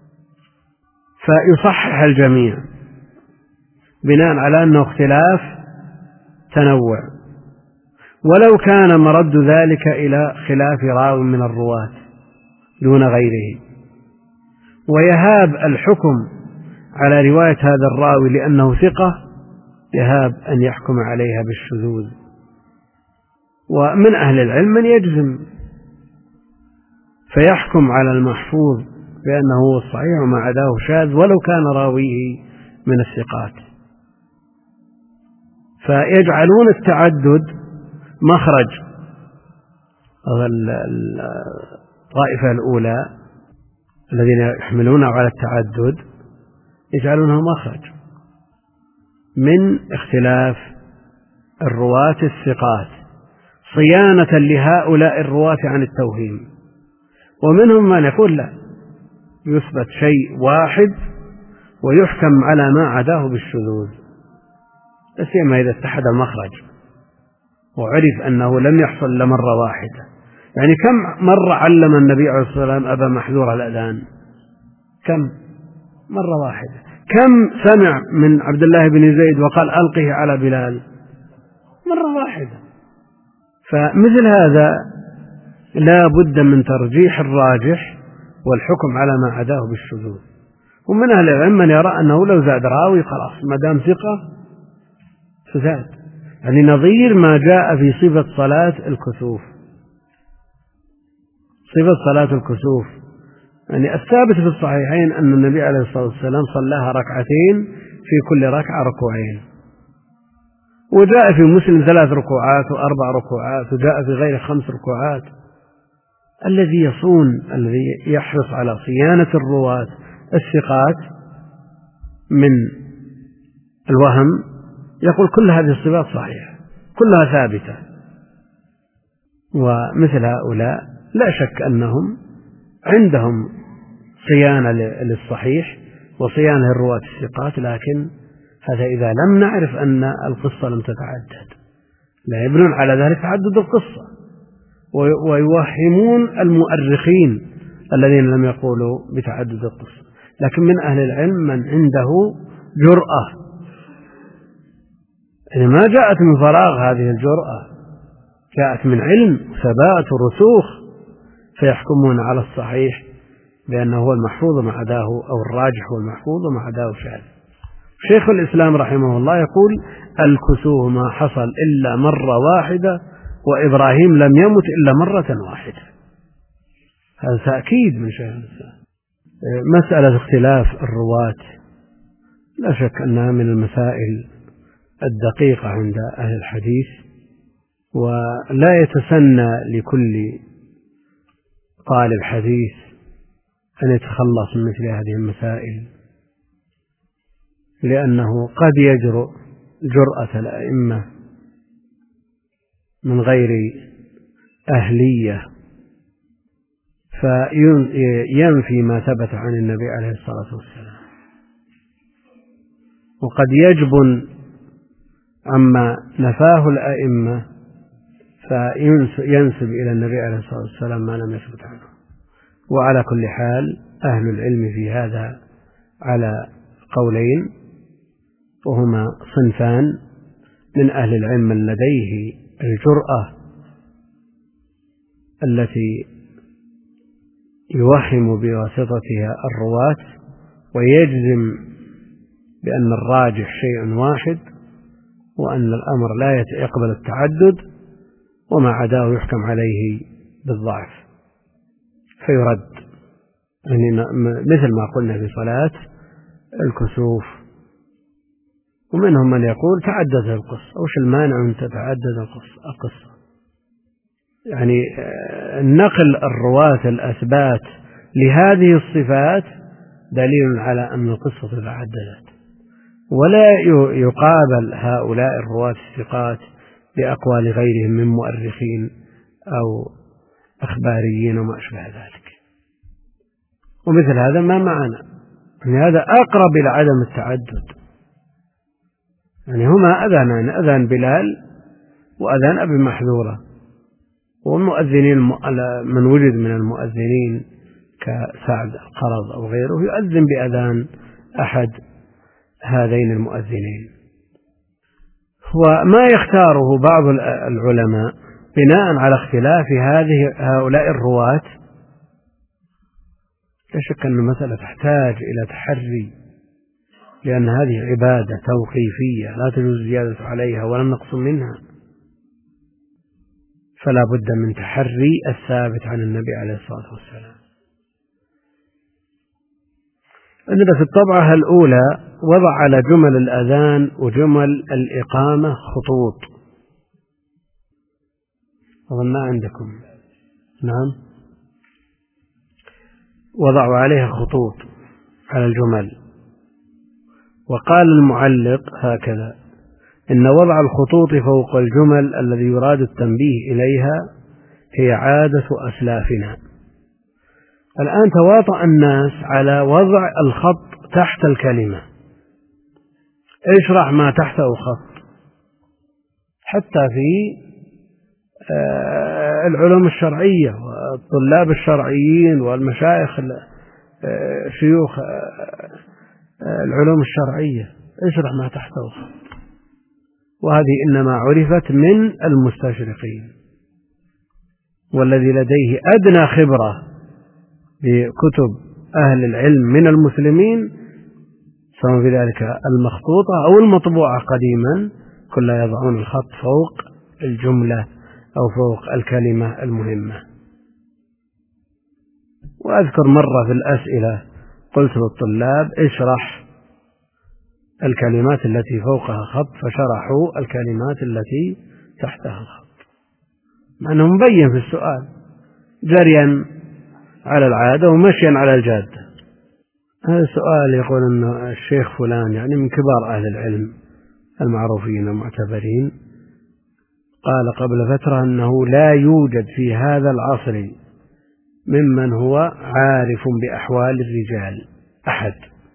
فيصحح الجميع بناء على أنه اختلاف تنوع، ولو كان مرد ذلك إلى خلاف راوي من الرواة دون غيره، ويهاب الحكم على رواية هذا الراوي لأنه ثقة، يهاب أن يحكم عليها بالشذوذ. ومن أهل العلم من يجزم فيحكم على المحفوظ بأنه هو الصحيح وما عداه شاذ ولو كان راويه من الثقات، فيجعلون التعدد مخرج. الطائفة الأولى الذين يحملون على التعدد يجعلونه مخرج من اختلاف الرواة الثقات صيانة لهؤلاء الرواة عن التوهيم. ومنهم من يقول لا، يثبت شيء واحد ويحكم على ما عداه بالشذوذ، لا سيما إذا اتحد المخرج وعرف أنه لم يحصل إلا مرة واحدة. يعني كم مرة علم النبي عليه الصلاة والسلام أبا محذور الأذان؟ كم مرة واحدة. كم سمع من عبد الله بن زيد وقال ألقه على بلال؟ مرة واحدة. فمثل هذا لا بد من ترجيح الراجح والحكم على ما عداه بالشذوذ. ومن أهل العلم من يرى أنه لو زاد راوي خلاص ما دام ثقة فزاد، يعني نظير ما جاء في صفة صلاة الكسوف. صفة صلاة الكسوف يعني الثابت في الصحيحين أن النبي عليه الصلاة والسلام صلاها ركعتين في كل ركعة ركوعين، وجاء في مسلم ثلاث ركوعات وأربع ركوعات، وجاء في غير خمس ركوعات. الذي يصون الذي يحرص على صيانة الرواة الثقات من الوهم يقول كل هذه الصفات صحيحة كلها ثابتة. ومثل هؤلاء لا شك أنهم عندهم صيانة للصحيح وصيانة للرواة الثقات، لكن هذا إذا لم نعرف أن القصة لم تتعدد، لا يبنون على ذلك تعدد القصة، ويوهمون المؤرخين الذين لم يقولوا بتعدد القصة. لكن من أهل العلم من عنده جرأة، يعني ما جاءت من فراغ هذه الجرأة، جاءت من علم ثبات ورسوخ، فيحكمون على الصحيح بأنه هو المحفوظ وما عداه، أو الراجح هو المحفوظ وما عداه شاذ. شيخ الإسلام رحمه الله يقول الكسوف ما حصل إلا مرة واحدة، وإبراهيم لم يمت إلا مرة واحدة. هذا تأكيد من شيخ الإسلام. مسألة اختلاف الرواة لا شك أنها من المسائل الدقيقة عند أهل الحديث، ولا يتسنى لكل طالب حديث أن يتخلص من مثل هذه المسائل، لأنه قد يجرؤ جرأة الأئمة من غير أهلية فينفي ما ثبت عن النبي عليه الصلاة والسلام، وقد يجبن عما نفاه الأئمة فينسب إلى النبي عليه الصلاة والسلام ما لم يثبت عنه. وعلى كل حال أهل العلم في هذا على قولين، وهما صنفان: من أهل العلم من لديه الجرأة التي يوهم بواسطتها الرواة ويجزم بأن الراجح شيء واحد وأن الأمر لا يقبل التعدد، وما عداه يحكم عليه بالضعف فيرد. يعني مثل ما قلنا في صلاة الكسوف. ومنهم من يقول تعدد القصة، وش المانع من تتعدد القصة؟ يعني نقل الرواة الأثبات لهذه الصفات دليل على أن القصة تعددت، ولا يقابل هؤلاء الرواة الثقات بأقوال غيرهم من مؤرخين أو أخباريين وما أشبه ذلك. ومثل هذا ما معنا، يعني هذا أقرب إلى عدم التعدد. يعني هما أذانان، أذان بلال وأذان أبي محذورة، والمؤذنين من وجد من المؤذنين كسعد القرض أو غيره يؤذن بأذان أحد هذين المؤذنين. وما يختاره بعض العلماء بناء على اختلاف هذه هؤلاء الرواة، لا شك أن المسألة تحتاج إلى تحري، لأن هذه عبادة توقيفية لا تجوز زيادة عليها ولا نقص منها، فلا بد من تحري الثابت عن النبي عليه الصلاة والسلام. عندنا في الطبعة الأولى وضع على جمل الأذان وجمل الإقامة خطوط، أظن ما عندكم. نعم، وضعوا عليها خطوط على الجمل. وقال المعلق هكذا: إن وضع الخطوط فوق الجمل الذي يراد التنبيه إليها هي عادة أسلافنا. الآن تواطأ الناس على وضع الخط تحت الكلمة. اشرح ما تحته خط. حتى في العلوم الشرعية والطلاب الشرعيين والمشايخ شيوخ العلوم الشرعية اشرح ما تحته خط. وهذه إنما عرفت من المستشرقين، والذي لديه أدنى خبرة بكتب أهل العلم من المسلمين سواء في ذلك المخطوطة أو المطبوعة قديما كلها يضعون الخط فوق الجملة أو فوق الكلمة المهمة. وأذكر مرة في الأسئلة قلت للطلاب اشرح الكلمات التي فوقها خط، فشرحوا الكلمات التي تحتها الخط، مع أنه مبين في السؤال جريا على العادة ومشيا على الجادة. هذا السؤال يقول أن الشيخ فلان، يعني من كبار أهل العلم المعروفين المعتبرين، قال قبل فترة أنه لا يوجد في هذا العصر ممن هو عارف بأحوال الرجال أحد،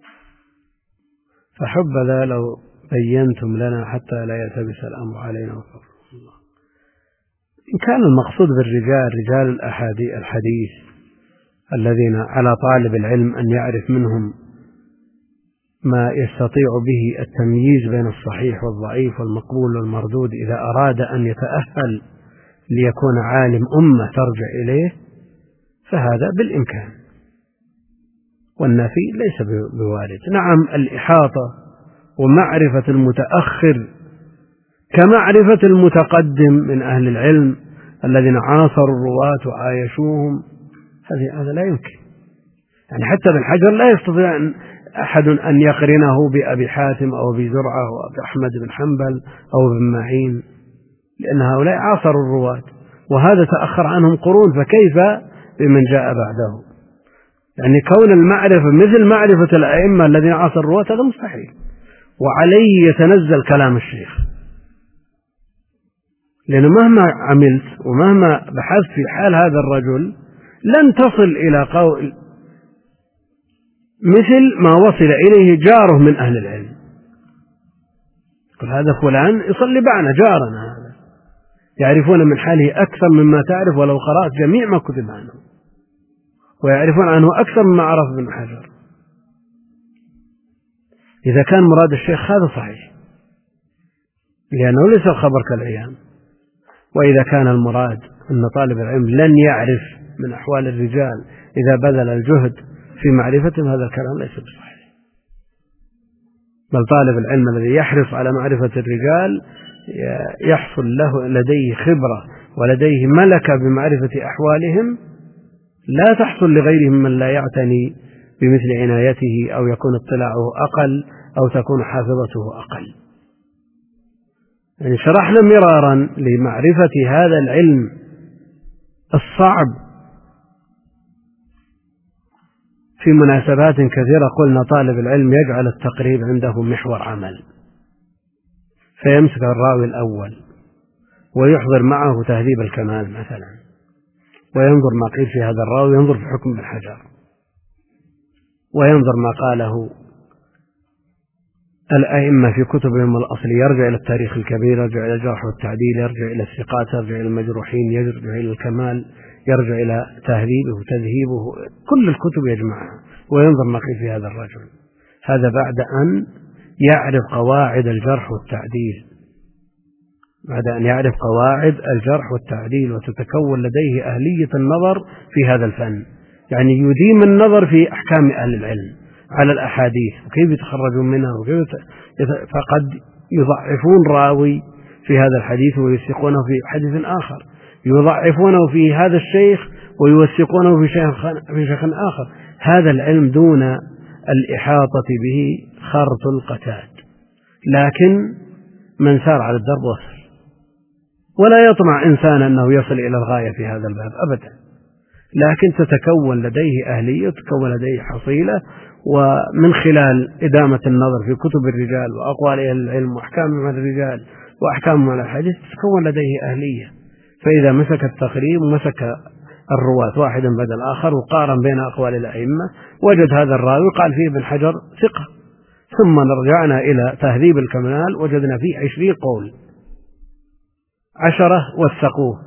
فحبذا لو بينتم لنا حتى لا يلتبس الأمر علينا وفر الله. إن كان المقصود بالرجال رجال الحديث الذين على طالب العلم أن يعرف منهم ما يستطيع به التمييز بين الصحيح والضعيف والمقبول والمردود إذا أراد أن يتأهل ليكون عالم أمة ترجع إليه، فهذا بالإمكان، والنفي ليس بوارد. نعم، الإحاطة ومعرفة المتأخر كمعرفة المتقدم من أهل العلم الذين عاصروا الرواة وعايشوهم، هذا لا يمكن. يعني حتى بالحجر لا يستطيع أحد أن يقرنه بأبي حاتم أو بزرعة أو بأحمد بن حنبل أو بن معين، لأن هؤلاء عاصروا الرواة وهذا تأخر عنهم قرون، فكيف بمن جاء بعده؟ يعني كون المعرفة مثل معرفة الأئمة الذين عاصروا الرواة هذا مستحيل، وعليه يتنزل كلام الشيخ، لأنه مهما عملت ومهما بحثت في حال هذا الرجل لن تصل إلى قول مثل ما وصل إليه جاره من أهل العلم. قل هذا فلان يصلي بعنا جارنا، هذا يعرفون من حاله أكثر مما تعرف ولو قرأت جميع ما كتب عنه، ويعرفون عنه أكثر مما عرف ابن حجر. إذا كان مراد الشيخ هذا صحيح، لأنه ليس الخبر كالعيان. وإذا كان المراد أن طالب العلم لن يعرف من أحوال الرجال إذا بذل الجهد في معرفتهم هذا الكلام ليس بصحيح. بل طالب العلم الذي يحرص على معرفة الرجال يحصل له لديه خبرة ولديه ملكة بمعرفة أحوالهم لا تحصل لغيرهم من لا يعتني بمثل عنايته أو يكون اطلاعه أقل أو تكون حافظته أقل. يعني شرحنا مرارا لمعرفة هذا العلم الصعب في مناسبات كثيرة قلنا طالب العلم يجعل التقريب عنده محور عمل، فيمسك الراوي الأول ويحضر معه تهذيب الكمال مثلا، وينظر ما قيل في هذا الراوي، ينظر في حكم ابن حجر، وينظر ما قاله الأئمة في كتبهم الأصل، يرجع إلى التاريخ الكبير، يرجع إلى الجرح والتعديل، يرجع إلى الثقات، يرجع إلى المجروحين، يرجع إلى الكمال، يرجع إلى تهذيبه وتذهيبه، كل الكتب يجمعها وينظر ما قيل في هذا الرجل. هذا بعد أن يعرف قواعد الجرح والتعديل، بعد أن يعرف قواعد الجرح والتعديل وتتكون لديه أهلية النظر في هذا الفن، يعني يديم النظر في أحكام أهل العلم على الأحاديث وكيف يتخرجون منها وكيف يت... فقد يضعفون راوي في هذا الحديث ويوثقونه في حديث آخر، يضعفونه في هذا الشيخ ويوثقونه في شيخ في شيخ آخر. هذا العلم دون الإحاطة به خرط القتاد، لكن من سار على الدرب وصل، ولا يطمع إنسان أنه يصل إلى الغاية في هذا الباب أبدا، لكن تتكون لديه أهلية، تتكون لديه حصيلة، ومن خلال إدامة النظر في كتب الرجال وأقوال أهل العلم وأحكام الرجال وأحكام على الحديث تتكون لديه أهلية. فإذا مسك التقريب ومسك الرواة واحدا بعد الآخر وقارن بين أقوال الأئمة وجد هذا الراوي قال فيه ابن حجر ثقة، ثم رجعنا إلى تهذيب الكمال وجدنا فيه عشرين قول، عشرة وثقوه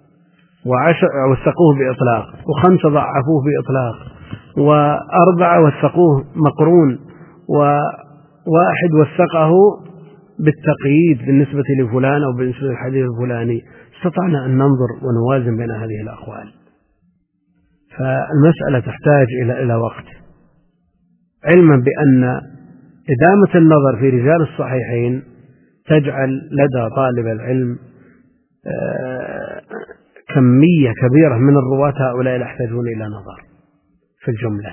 وثقوه بإطلاق، وخمسة ضعفوه بإطلاق، وأربعة وثقوه مقرون، وواحد وثقه بالتقييد بالنسبة لفلان أو بالنسبة للحديث الفلاني. استطعنا أن ننظر ونوازن بين هذه الأقوال. فالمسألة تحتاج إلى إلى وقت، علما بأن إدامة النظر في رجال الصحيحين تجعل لدى طالب العلم كمية كبيرة من الرواة هؤلاء لا يحتاجون إلى نظر في الجملة،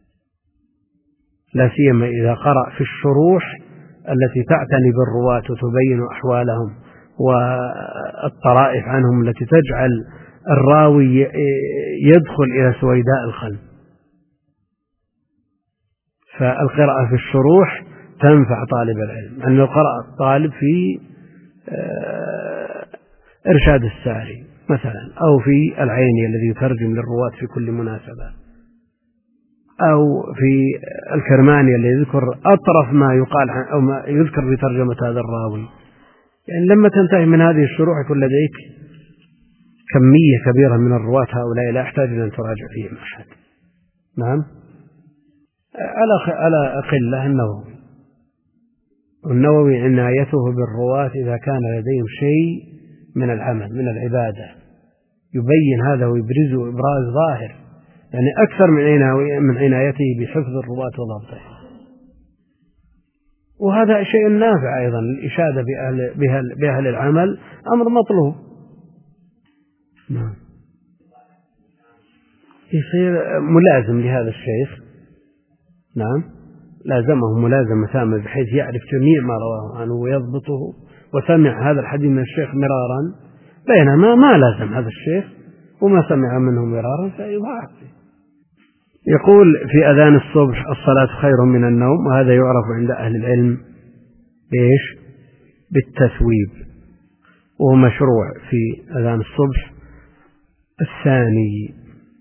لا سيما إذا قرأ في الشروح التي تعتني بالرواة وتبين أحوالهم والطرائف عنهم التي تجعل الراوي يدخل إلى سويداء القلب. فالقراءة في الشروح تنفع طالب العلم، أن يقرأ الطالب في إرشاد الساري مثلا، أو في العيني الذي يترجم للرواة في كل مناسبة، أو في الكرماني الذي يذكر أطرف ما يقال أو ما يذكر في ترجمة هذا الراوي. يعني لما تنتهي من هذه الشروح يكون لديك كمية كبيرة من الرواة هؤلاء لا يحتاج أن تراجع فيهم أحد. نعم، على على قلة النووي النووي عنايته بالرواة إذا كان لديهم شيء من العمل من العبادة يبين هذا ويبرزه إبراز ظاهر، يعني أكثر من عنايته بحفظ الرواة وضبطه. وهذا شيء نافع أيضا، الإشادة بأهل, بأهل, بأهل العمل أمر مطلوب. نعم، يصير ملازم لهذا الشيخ. نعم، لازمه ملازمة تامة بحيث يعرف جميع ما رواه عنه ويضبطه، وسمع هذا الحديث من الشيخ مرارا، بينما ما لازم هذا الشيخ وما سمع منه مرارا فيضاعف. يقول في أذان الصبح الصلاة خير من النوم، وهذا يعرف عند أهل العلم إيش؟ بالتثويب، وهو مشروع في أذان الصبح الثاني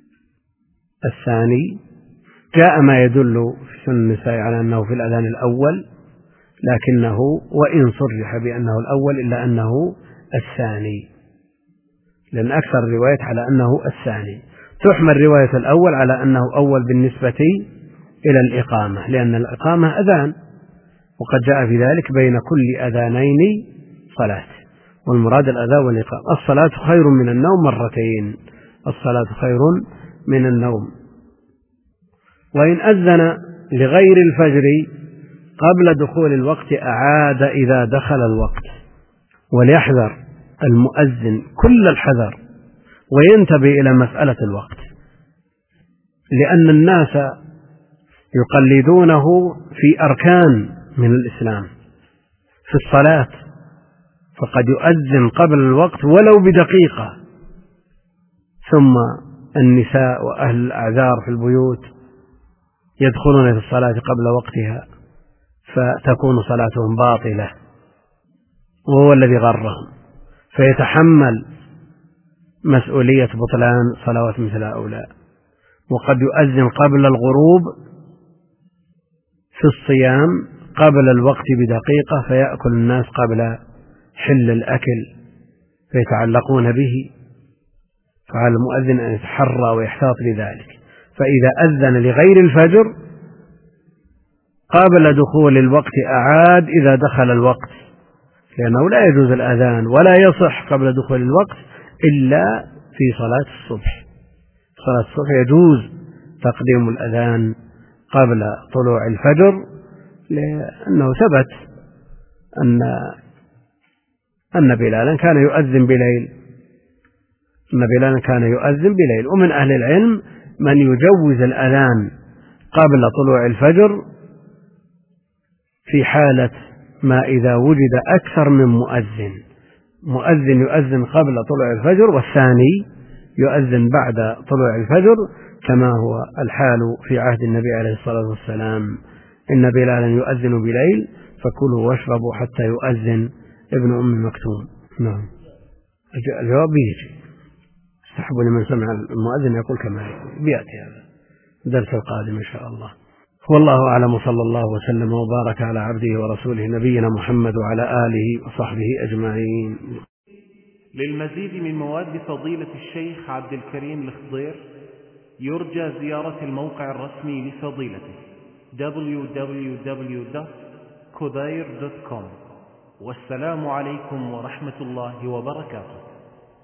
الثاني جاء ما يدل في سنن النساء على أنه في الأذان الأول، لكنه وإن صرح بأنه الأول إلا أنه الثاني، لأن أكثر الروايات على أنه الثاني. تحمل رواية الأول على أنه أول بالنسبة إلى الإقامة، لأن الإقامة أذان، وقد جاء في ذلك بين كل أذانين صلاة، والمراد الأذان والإقامة. الصلاة خير من النوم مرتين، الصلاة خير من النوم وإن أذن لغير الفجر قبل دخول الوقت أعاد إذا دخل الوقت. وليحذر المؤذن كل الحذر وينتبه إلى مسألة الوقت، لأن الناس يقلدونه في أركان من الإسلام في الصلاة، فقد يؤذن قبل الوقت ولو بدقيقة، ثم النساء وأهل الأعذار في البيوت يدخلون في الصلاة قبل وقتها فتكون صلاتهم باطلة، وهو الذي غرهم، فيتحمل مسؤولية بطلان صلوات مثل هؤلاء. وقد يؤذن قبل الغروب في الصيام قبل الوقت بدقيقة فيأكل الناس قبل حل الأكل فيتعلقون به، فعلى المؤذن أن يتحرى ويحتاط لذلك. فإذا أذن لغير الفجر قبل دخول الوقت أعاد إذا دخل الوقت، لأنه لا يجوز الأذان ولا يصح قبل دخول الوقت إلا في صلاة الصبح. صلاة الصبح يجوز تقديم الأذان قبل طلوع الفجر، لأنه ثبت أن أن بلالا كان يؤذن بليل أن بلالا كان يؤذن بليل. ومن أهل العلم من يجوز الأذان قبل طلوع الفجر في حالة ما إذا وجد أكثر من مؤذن، مؤذن يؤذن قبل طلوع الفجر والثاني يؤذن بعد طلوع الفجر، كما هو الحال في عهد النبي عليه الصلاة والسلام: إن بلالا يؤذن بليل فكلوا واشربوا حتى يؤذن ابن أم مكتوم. نعم، الجواب يجي استحب لمن سمع المؤذن يقول كما بيأتي هذا الدرس القادم إن شاء الله. والله أعلم، وصلى الله وسلم وبارك على عبده ورسوله نبينا محمد وعلى آله وصحبه أجمعين. للمزيد من مواد فضيلة الشيخ عبد الكريم الخضير يرجى زيارة الموقع الرسمي لفضيلته دبليو دبليو دبليو دوت كودير دوت كوم. والسلام عليكم ورحمة الله وبركاته.